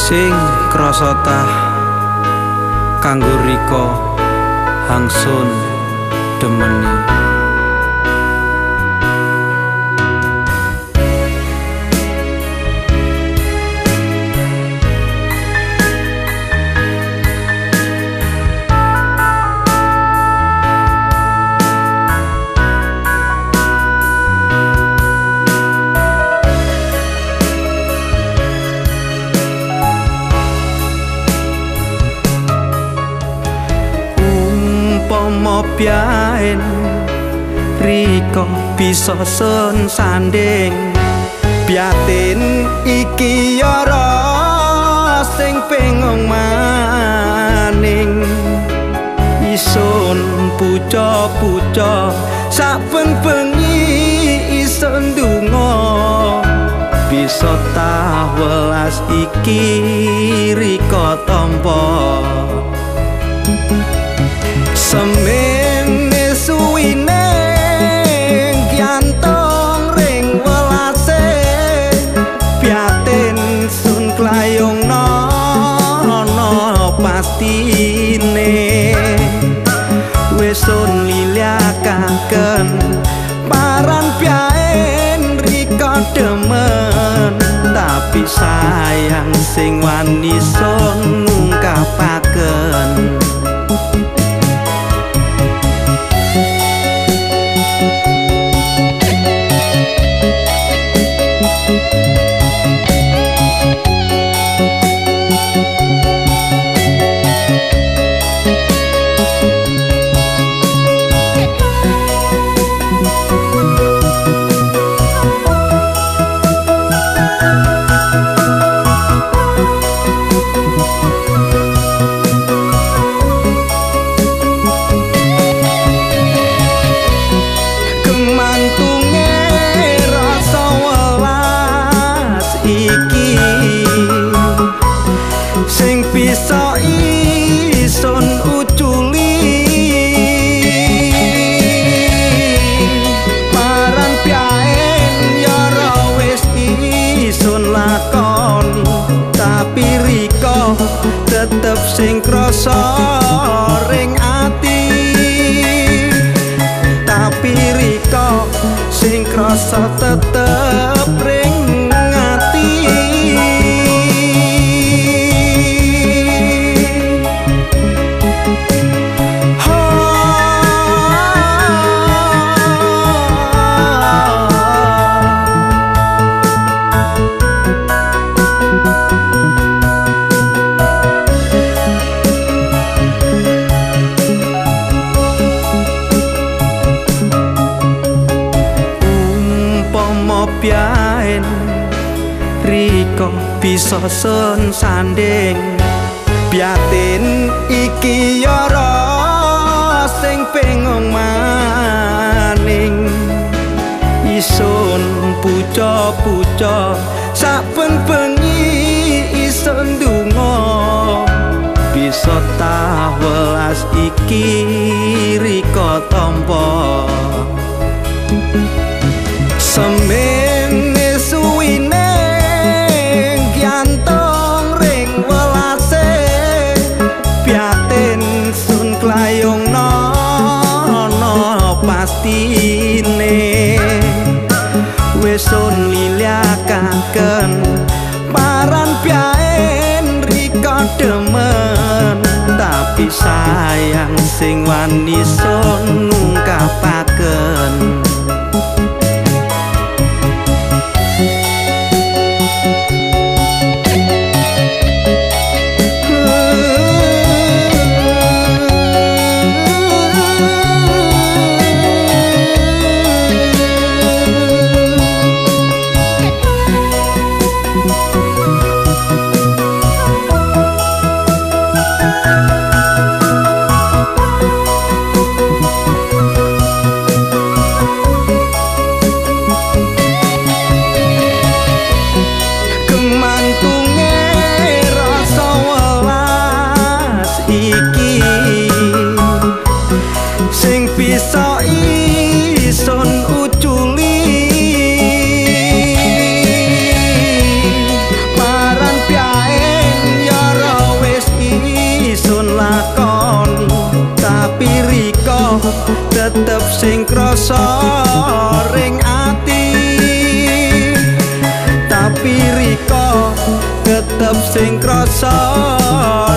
sing krasa tah kanggo rika hangsun demeni. Biaen riko bisa sun sanding biatin iki yara sing pengong maning isun puca-puca saben bengi isun ndonga bisa tah welas iki riko tampa semene suwine gyantong ring welase piaten sun klayung nono pastine wis sun liliakaken paran piaen rika demen tapi sayang sing wani sun ngungkapaken. Sing bisa ison uculi paran piaen yara wis ison lakoni tapi riko tetep sing krasa ring ati tapi riko sing krasa tetep ring ati. Biaen riko bisa sun sanding biatin iki yara sing pengong maning isun puca-puca saben bengi isun ndonga bisa tah welas iki riko tampa semene suwine gyantong ring welase piaten sun klayung nono pastine wis sun liliakaken paran piaen rika demen tapi sayang sing wani sun ngungkapaken. Bisa ison uculi paran piaen sing krasa ring ati, tapi riko tetep sing krasa